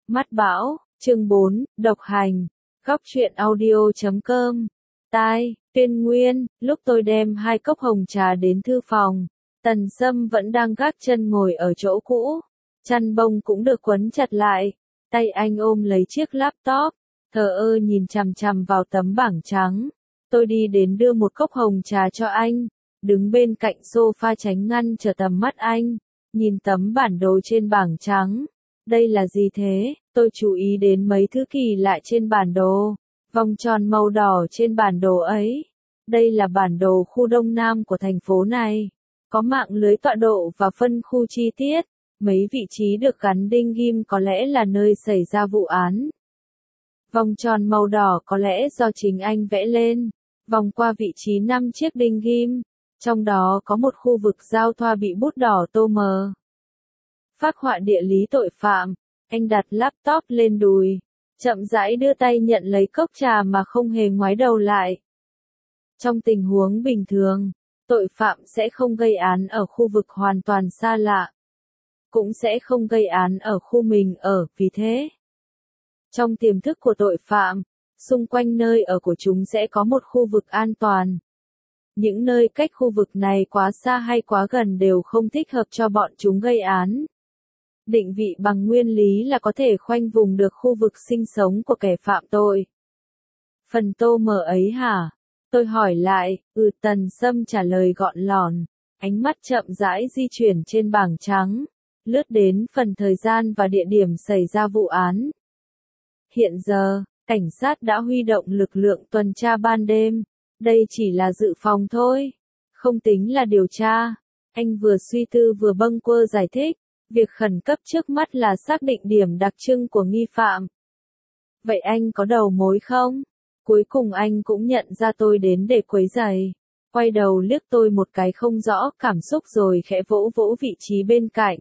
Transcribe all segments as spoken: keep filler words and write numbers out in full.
Mắt bão, chương bốn, độc hành, góc truyện audio chấm com. Tai, Tuyên Nguyên, lúc tôi đem hai cốc hồng trà đến thư phòng, Tần Sâm vẫn đang gác chân ngồi ở chỗ cũ, chăn bông cũng được quấn chặt lại, tay anh ôm lấy chiếc laptop, thờ ơ nhìn chằm chằm vào tấm bảng trắng. Tôi đi đến đưa một cốc hồng trà cho anh, đứng bên cạnh sofa tránh ngăn trở tầm mắt anh, nhìn tấm bản đồ trên bảng trắng. Đây là gì thế? Tôi chú ý đến mấy thứ kỳ lạ trên bản đồ. Vòng tròn màu đỏ trên bản đồ ấy. Đây là bản đồ khu Đông Nam của thành phố này. Có mạng lưới tọa độ và phân khu chi tiết. Mấy vị trí được gắn đinh ghim có lẽ là nơi xảy ra vụ án. Vòng tròn màu đỏ có lẽ do chính anh vẽ lên. Vòng qua vị trí năm chiếc đinh ghim. Trong đó có một khu vực giao thoa bị bút đỏ tô mờ. Phác họa địa lý tội phạm, anh đặt laptop lên đùi, chậm rãi đưa tay nhận lấy cốc trà mà không hề ngoái đầu lại. Trong tình huống bình thường, tội phạm sẽ không gây án ở khu vực hoàn toàn xa lạ, cũng sẽ không gây án ở khu mình ở, vì thế. Trong tiềm thức của tội phạm, xung quanh nơi ở của chúng sẽ có một khu vực an toàn. Những nơi cách khu vực này quá xa hay quá gần đều không thích hợp cho bọn chúng gây án. Định vị bằng nguyên lý là có thể khoanh vùng được khu vực sinh sống của kẻ phạm tội. Phần tô mờ ấy hả? Tôi hỏi lại, ừ Tần Sâm trả lời gọn lỏn, ánh mắt chậm rãi di chuyển trên bảng trắng, lướt đến phần thời gian và địa điểm xảy ra vụ án. Hiện giờ, cảnh sát đã huy động lực lượng tuần tra ban đêm, đây chỉ là dự phòng thôi, không tính là điều tra. Anh vừa suy tư vừa bâng quơ giải thích. Việc khẩn cấp trước mắt là xác định điểm đặc trưng của nghi phạm. Vậy anh có đầu mối không? Cuối cùng anh cũng nhận ra tôi đến để quấy rầy. Quay đầu liếc tôi một cái không rõ cảm xúc rồi khẽ vỗ vỗ vị trí bên cạnh.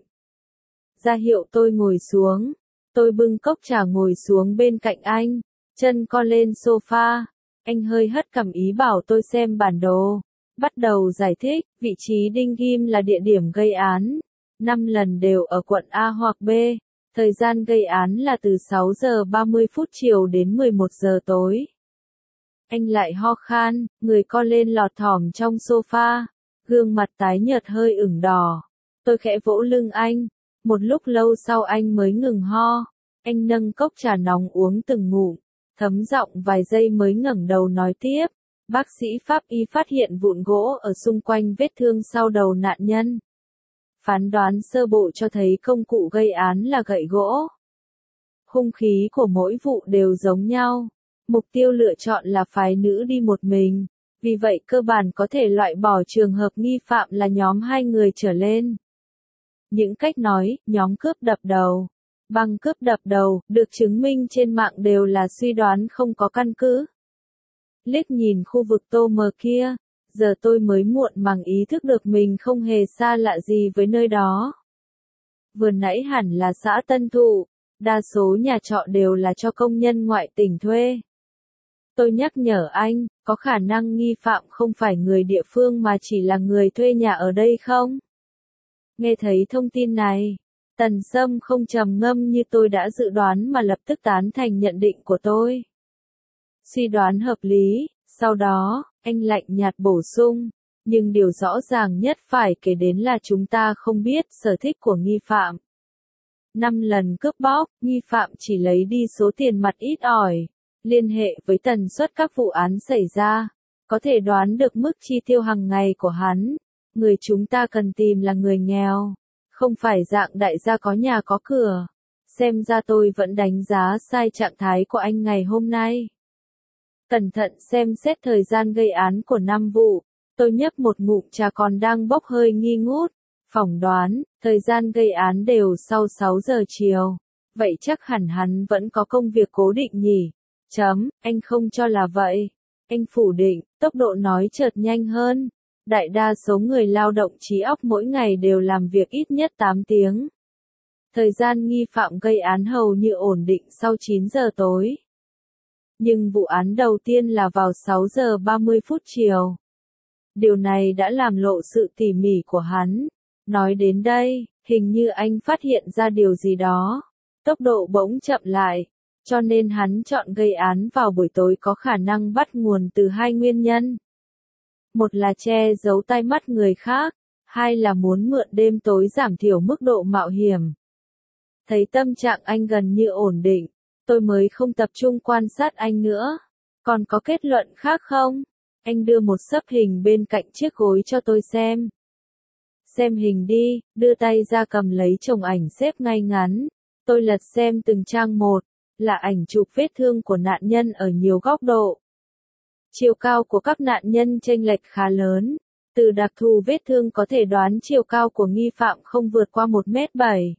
Ra hiệu tôi ngồi xuống. Tôi bưng cốc trà ngồi xuống bên cạnh anh, chân co lên sofa. Anh hơi hất cằm ý bảo tôi xem bản đồ. Bắt đầu giải thích, vị trí đinh ghim là địa điểm gây án. Năm lần đều ở quận A hoặc B, thời gian gây án là từ sáu giờ ba mươi phút chiều đến mười một giờ tối. Anh lại ho khan, người co lên lọt thỏm trong sofa, gương mặt tái nhợt hơi ửng đỏ. Tôi khẽ vỗ lưng anh, một lúc lâu sau anh mới ngừng ho. Anh nâng cốc trà nóng uống từng ngụm, thấm giọng vài giây mới ngẩng đầu nói tiếp. Bác sĩ pháp y phát hiện vụn gỗ ở xung quanh vết thương sau đầu nạn nhân. Phán đoán sơ bộ cho thấy công cụ gây án là gậy gỗ. Hung khí của mỗi vụ đều giống nhau. Mục tiêu lựa chọn là phái nữ đi một mình. Vì vậy cơ bản có thể loại bỏ trường hợp nghi phạm là nhóm hai người trở lên. Những cách nói, nhóm cướp đập đầu, băng cướp đập đầu, được chứng minh trên mạng đều là suy đoán không có căn cứ. Liếc nhìn khu vực tô mờ kia. Giờ tôi mới muộn màng ý thức được mình không hề xa lạ gì với nơi đó. Vừa nãy hẳn là xã Tân Thụ, đa số nhà trọ đều là cho công nhân ngoại tỉnh thuê. Tôi nhắc nhở anh, có khả năng nghi phạm không phải người địa phương mà chỉ là người thuê nhà ở đây không? Nghe thấy thông tin này, Tần Sâm không trầm ngâm như tôi đã dự đoán mà lập tức tán thành nhận định của tôi. Suy đoán hợp lý, sau đó, anh lạnh nhạt bổ sung, nhưng điều rõ ràng nhất phải kể đến là chúng ta không biết sở thích của nghi phạm. Năm lần cướp bóc, nghi phạm chỉ lấy đi số tiền mặt ít ỏi, liên hệ với tần suất các vụ án xảy ra, có thể đoán được mức chi tiêu hàng ngày của hắn. Người chúng ta cần tìm là người nghèo, không phải dạng đại gia có nhà có cửa. Xem ra tôi vẫn đánh giá sai trạng thái của anh ngày hôm nay. Cẩn thận xem xét thời gian gây án của năm vụ, tôi nhấp một ngụm trà còn đang bốc hơi nghi ngút, phỏng đoán, thời gian gây án đều sau sáu giờ chiều, vậy chắc hẳn hắn vẫn có công việc cố định nhỉ, chấm, anh không cho là vậy, anh phủ định, tốc độ nói chợt nhanh hơn, đại đa số người lao động trí óc mỗi ngày đều làm việc ít nhất tám tiếng. Thời gian nghi phạm gây án hầu như ổn định sau chín giờ tối. Nhưng vụ án đầu tiên là vào sáu giờ ba mươi phút chiều. Điều này đã làm lộ sự tỉ mỉ của hắn. Nói đến đây, hình như anh phát hiện ra điều gì đó. tốc độ bỗng chậm lại, cho nên hắn chọn gây án vào buổi tối có khả năng bắt nguồn từ hai nguyên nhân. Một là che giấu tai mắt người khác, hai là muốn mượn đêm tối giảm thiểu mức độ mạo hiểm. Thấy tâm trạng anh gần như ổn định, tôi mới không tập trung quan sát anh nữa. Còn có kết luận khác không? Anh đưa một xấp hình bên cạnh chiếc gối cho tôi xem. Xem hình đi, đưa tay ra cầm lấy chồng ảnh xếp ngay ngắn. Tôi lật xem từng trang một, là ảnh chụp vết thương của nạn nhân ở nhiều góc độ. Chiều cao của các nạn nhân chênh lệch khá lớn. Từ đặc thù vết thương có thể đoán chiều cao của nghi phạm không vượt qua một mét bảy.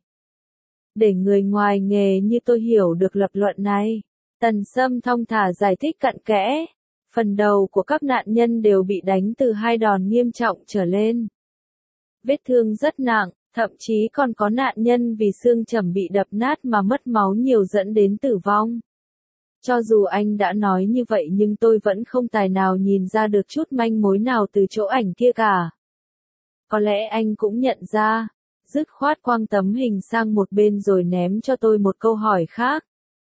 Để người ngoài nghề như tôi hiểu được lập luận này, Tần Sâm thong thả giải thích cặn kẽ. Phần đầu của các nạn nhân đều bị đánh từ hai đòn nghiêm trọng trở lên. Vết thương rất nặng, thậm chí còn có nạn nhân vì xương chẩm bị đập nát mà mất máu nhiều dẫn đến tử vong. Cho dù anh đã nói như vậy nhưng tôi vẫn không tài nào nhìn ra được chút manh mối nào từ chỗ ảnh kia cả. Có lẽ anh cũng nhận ra, dứt khoát quăng tấm hình sang một bên rồi ném cho tôi một câu hỏi khác.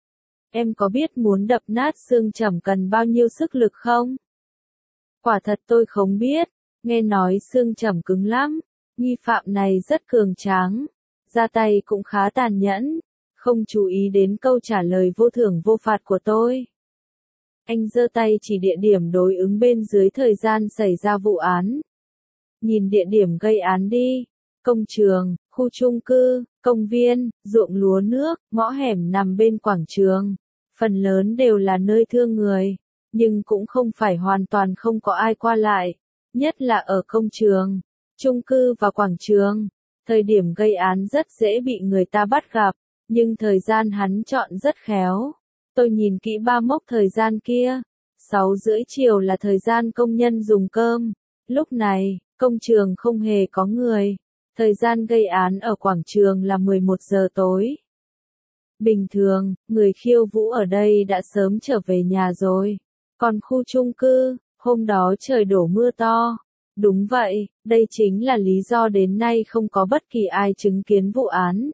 Em có biết muốn đập nát xương chẩm cần bao nhiêu sức lực không? Quả thật tôi không biết, nghe nói xương chẩm cứng lắm, nghi phạm này rất cường tráng, ra tay cũng khá tàn nhẫn, không chú ý đến câu trả lời vô thưởng vô phạt của tôi. Anh giơ tay chỉ địa điểm đối ứng bên dưới thời gian xảy ra vụ án. Nhìn địa điểm gây án đi, công trường, khu chung cư, công viên, ruộng lúa nước, ngõ hẻm nằm bên quảng trường. Phần lớn đều là nơi thương người, nhưng cũng không phải hoàn toàn không có ai qua lại, nhất là ở công trường, chung cư và quảng trường. Thời điểm gây án rất dễ bị người ta bắt gặp, nhưng thời gian hắn chọn rất khéo. Tôi nhìn kỹ ba mốc thời gian kia, sáu rưỡi chiều là thời gian công nhân dùng cơm. Lúc này, công trường không hề có người. Thời gian gây án ở quảng trường là mười một giờ tối. Bình thường, người khiêu vũ ở đây đã sớm trở về nhà rồi. Còn khu chung cư, hôm đó trời đổ mưa to. Đúng vậy, đây chính là lý do đến nay không có bất kỳ ai chứng kiến vụ án.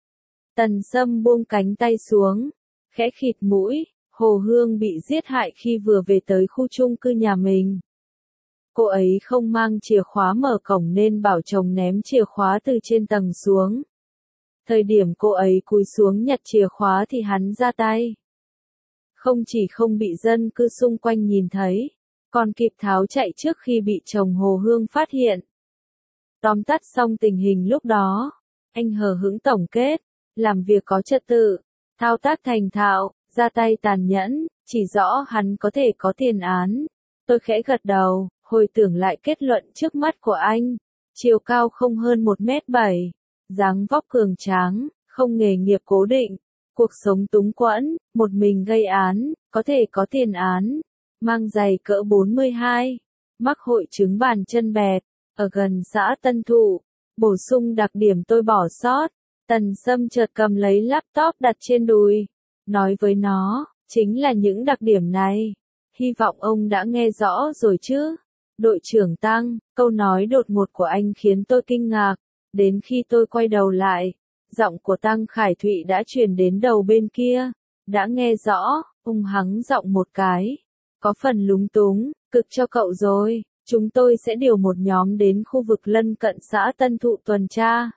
Tần Sâm buông cánh tay xuống, khẽ khịt mũi. Hồ Hương bị giết hại khi vừa về tới khu chung cư nhà mình. Cô ấy không mang chìa khóa mở cổng nên bảo chồng ném chìa khóa từ trên tầng xuống. Thời điểm cô ấy cúi xuống nhặt chìa khóa thì hắn ra tay. Không chỉ không bị dân cư xung quanh nhìn thấy, còn kịp tháo chạy trước khi bị chồng Hồ Hương phát hiện. Tóm tắt xong tình hình lúc đó, anh hờ hững tổng kết, làm việc có trật tự, thao tác thành thạo, ra tay tàn nhẫn, chỉ rõ hắn có thể có tiền án. Tôi khẽ gật đầu, hồi tưởng lại kết luận trước mắt của anh, chiều cao không hơn một mét bảy. Dáng vóc cường tráng, không nghề nghiệp cố định, cuộc sống túng quẫn, một mình gây án, có thể có tiền án, mang giày cỡ bốn mươi hai, mắc hội chứng bàn chân bẹt, ở gần xã Tân Thụ, bổ sung đặc điểm tôi bỏ sót. Tần Sâm chợt cầm lấy laptop đặt trên đùi, nói với nó, chính là những đặc điểm này. Hy vọng ông đã nghe rõ rồi chứ. Đội trưởng Tăng, câu nói đột ngột của anh khiến tôi kinh ngạc. Đến khi tôi quay đầu lại, giọng của Tăng Khải Thụy đã truyền đến đầu bên kia. Đã nghe rõ, ông hắng giọng một cái. Có phần lúng túng, cực cho cậu rồi, chúng tôi sẽ điều một nhóm đến khu vực lân cận xã Tân Thụ tuần tra.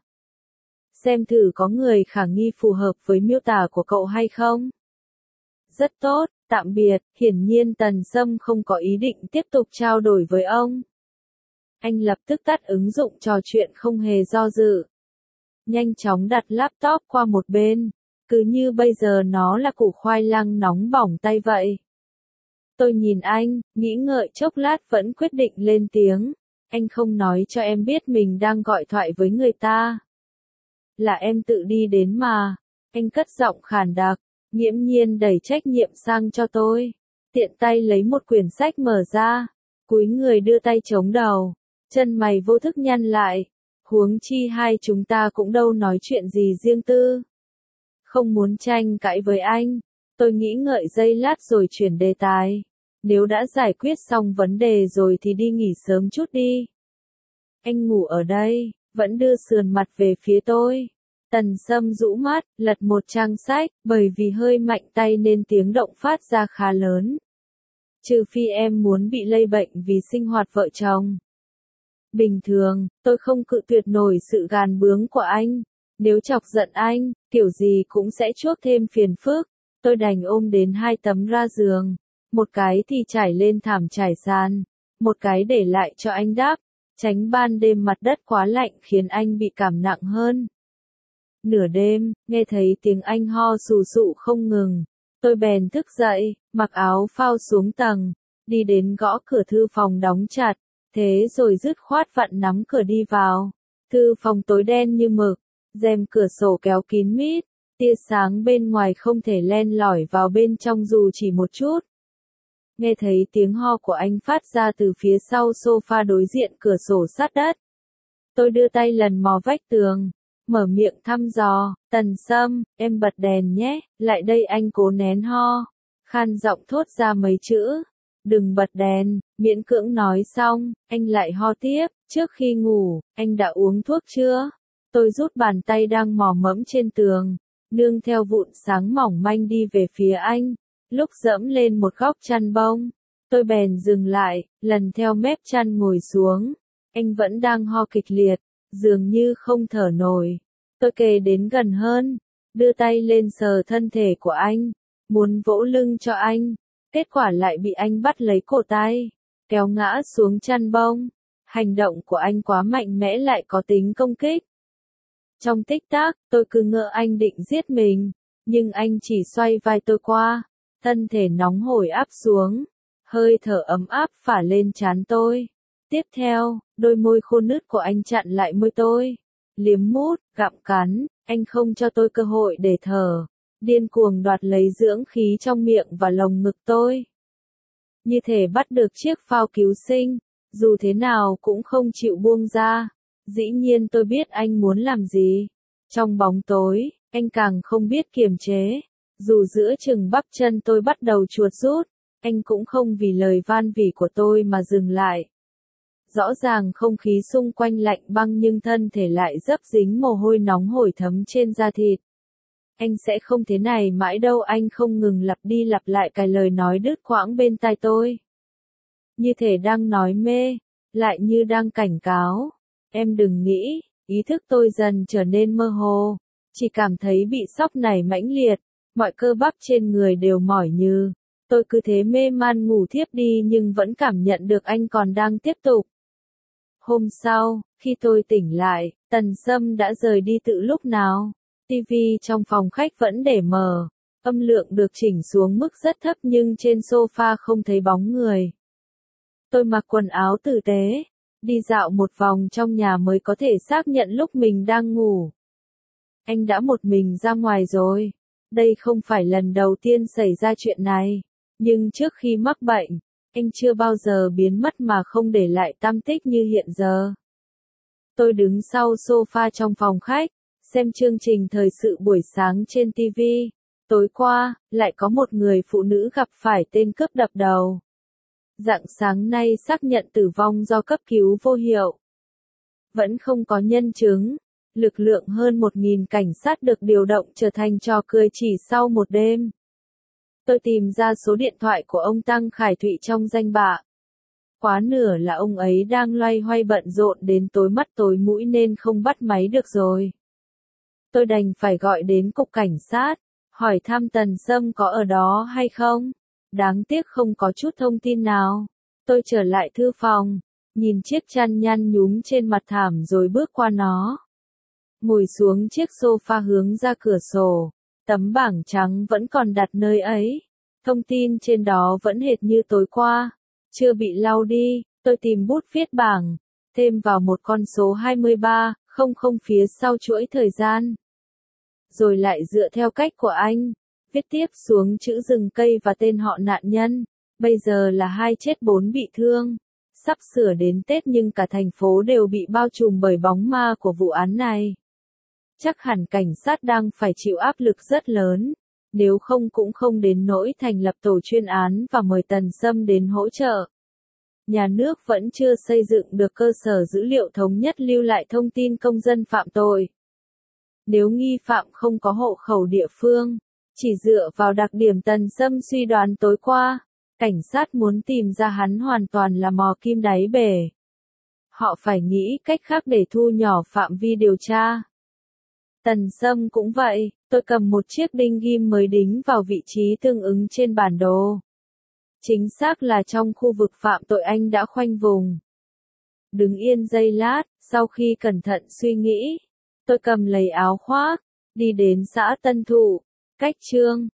Xem thử có người khả nghi phù hợp với miêu tả của cậu hay không. Rất tốt, tạm biệt. Hiển nhiên Tần Sâm không có ý định tiếp tục trao đổi với ông. Anh lập tức tắt ứng dụng trò chuyện không hề do dự. Nhanh chóng đặt laptop qua một bên, cứ như bây giờ nó là củ khoai lang nóng bỏng tay vậy. Tôi nhìn anh, nghĩ ngợi chốc lát vẫn quyết định lên tiếng. Anh không nói cho em biết mình đang gọi thoại với người ta. Là em tự đi đến mà. Anh cất giọng khàn đặc, nghiễm nhiên đẩy trách nhiệm sang cho tôi. Tiện tay lấy một quyển sách mở ra, cúi người đưa tay chống đầu. Chân mày vô thức nhăn lại, huống chi hai chúng ta cũng đâu nói chuyện gì riêng tư. Không muốn tranh cãi với anh, tôi nghĩ ngợi giây lát rồi chuyển đề tài. Nếu đã giải quyết xong vấn đề rồi thì đi nghỉ sớm chút đi. Anh ngủ ở đây, vẫn đưa sườn mặt về phía tôi. Tần Sâm rũ mắt, lật một trang sách, bởi vì hơi mạnh tay nên tiếng động phát ra khá lớn. Trừ phi em muốn bị lây bệnh vì sinh hoạt vợ chồng. Bình thường, tôi không cự tuyệt nổi sự gàn bướng của anh. Nếu chọc giận anh, kiểu gì cũng sẽ chuốc thêm phiền phức. Tôi đành ôm đến hai tấm ra giường. Một cái thì trải lên thảm trải sàn. Một cái để lại cho anh đắp. Tránh ban đêm mặt đất quá lạnh khiến anh bị cảm nặng hơn. Nửa đêm, nghe thấy tiếng anh ho sù sụ không ngừng. Tôi bèn thức dậy, mặc áo phao xuống tầng. Đi đến gõ cửa thư phòng đóng chặt. Thế rồi dứt khoát vặn nắm cửa đi vào. Thư phòng tối đen như mực. Rèm cửa sổ kéo kín mít. Tia sáng bên ngoài không thể len lỏi vào bên trong dù chỉ một chút. Nghe thấy tiếng ho của anh phát ra từ phía sau sofa đối diện cửa sổ sát đất. Tôi đưa tay lần mò vách tường. Mở miệng thăm dò, Tần Sâm, em bật đèn nhé, lại đây anh cố nén ho. Khan giọng thốt ra mấy chữ. Đừng bật đèn, miễn cưỡng nói xong, anh lại ho tiếp, trước khi ngủ, anh đã uống thuốc chưa? Tôi rút bàn tay đang mò mẫm trên tường, nương theo vụn sáng mỏng manh đi về phía anh. Lúc dẫm lên một góc chăn bông, tôi bèn dừng lại, lần theo mép chăn ngồi xuống. Anh vẫn đang ho kịch liệt, dường như không thở nổi. Tôi kề đến gần hơn, đưa tay lên sờ thân thể của anh, muốn vỗ lưng cho anh. Kết quả lại bị anh bắt lấy cổ tay, kéo ngã xuống chăn bông. Hành động của anh quá mạnh mẽ lại có tính công kích. Trong tích tắc, tôi cứ ngỡ anh định giết mình, nhưng anh chỉ xoay vai tôi qua, thân thể nóng hổi áp xuống, hơi thở ấm áp phả lên trán tôi. Tiếp theo, đôi môi khô nứt của anh chặn lại môi tôi, liếm mút, gặm cắn, anh không cho tôi cơ hội để thở. Điên cuồng đoạt lấy dưỡng khí trong miệng và lồng ngực tôi. Như thể bắt được chiếc phao cứu sinh, dù thế nào cũng không chịu buông ra. Dĩ nhiên tôi biết anh muốn làm gì. Trong bóng tối, anh càng không biết kiềm chế. Dù giữa chừng bắp chân tôi bắt đầu chuột rút, anh cũng không vì lời van vỉ của tôi mà dừng lại. Rõ ràng không khí xung quanh lạnh băng nhưng thân thể lại dấp dính mồ hôi nóng hổi thấm trên da thịt. Anh sẽ không thế này mãi đâu, anh không ngừng lặp đi lặp lại cái lời nói đứt quãng bên tai tôi. Như thể đang nói mê, lại như đang cảnh cáo. Em đừng nghĩ, ý thức tôi dần trở nên mơ hồ. Chỉ cảm thấy bị sốc nảy mãnh liệt, mọi cơ bắp trên người đều mỏi nhừ. Tôi cứ thế mê man ngủ thiếp đi nhưng vẫn cảm nhận được anh còn đang tiếp tục. Hôm sau, khi tôi tỉnh lại, Tần Sâm đã rời đi từ lúc nào. ti vi trong phòng khách vẫn để mở, âm lượng được chỉnh xuống mức rất thấp nhưng trên sofa không thấy bóng người. Tôi mặc quần áo tử tế, đi dạo một vòng trong nhà mới có thể xác nhận lúc mình đang ngủ. Anh đã một mình ra ngoài rồi. Đây không phải lần đầu tiên xảy ra chuyện này, nhưng trước khi mắc bệnh, anh chưa bao giờ biến mất mà không để lại tăm tích như hiện giờ. Tôi đứng sau sofa trong phòng khách, xem chương trình thời sự buổi sáng trên ti vi. Tối qua, lại có một người phụ nữ gặp phải tên cướp đập đầu. Rạng sáng nay xác nhận tử vong do cấp cứu vô hiệu. Vẫn không có nhân chứng. Lực lượng hơn một nghìn cảnh sát được điều động trở thành trò cười chỉ sau một đêm. Tôi tìm ra số điện thoại của ông Tăng Khải Thụy trong danh bạ. Quá nửa là ông ấy đang loay hoay bận rộn đến tối mắt tối mũi nên không bắt máy được rồi. Tôi đành phải gọi đến cục cảnh sát, hỏi thăm Tần Sâm có ở đó hay không. Đáng tiếc không có chút thông tin nào. Tôi trở lại thư phòng, nhìn chiếc chăn nhăn nhúm trên mặt thảm rồi bước qua nó. Ngồi xuống chiếc sofa hướng ra cửa sổ, tấm bảng trắng vẫn còn đặt nơi ấy. Thông tin trên đó vẫn hệt như tối qua, chưa bị lau đi. Tôi tìm bút viết bảng, thêm vào một con số hai mươi ba, không không phía sau chuỗi thời gian. Rồi lại dựa theo cách của anh, viết tiếp xuống chữ rừng cây và tên họ nạn nhân. Bây giờ là hai chết bốn bị thương. Sắp sửa đến Tết nhưng cả thành phố đều bị bao trùm bởi bóng ma của vụ án này. Chắc hẳn cảnh sát đang phải chịu áp lực rất lớn. Nếu không cũng không đến nỗi thành lập tổ chuyên án và mời Tần Sâm đến hỗ trợ. Nhà nước vẫn chưa xây dựng được cơ sở dữ liệu thống nhất lưu lại thông tin công dân phạm tội. Nếu nghi phạm không có hộ khẩu địa phương, chỉ dựa vào đặc điểm Tần Sâm suy đoán tối qua, cảnh sát muốn tìm ra hắn hoàn toàn là mò kim đáy bể. Họ phải nghĩ cách khác để thu nhỏ phạm vi điều tra. Tần Sâm cũng vậy, tôi cầm một chiếc đinh ghim mới đính vào vị trí tương ứng trên bản đồ. Chính xác là trong khu vực phạm tội anh đã khoanh vùng. Đứng yên giây lát, sau khi cẩn thận suy nghĩ, tôi cầm lấy áo khoác, đi đến xã Tân Thụ, cách Trương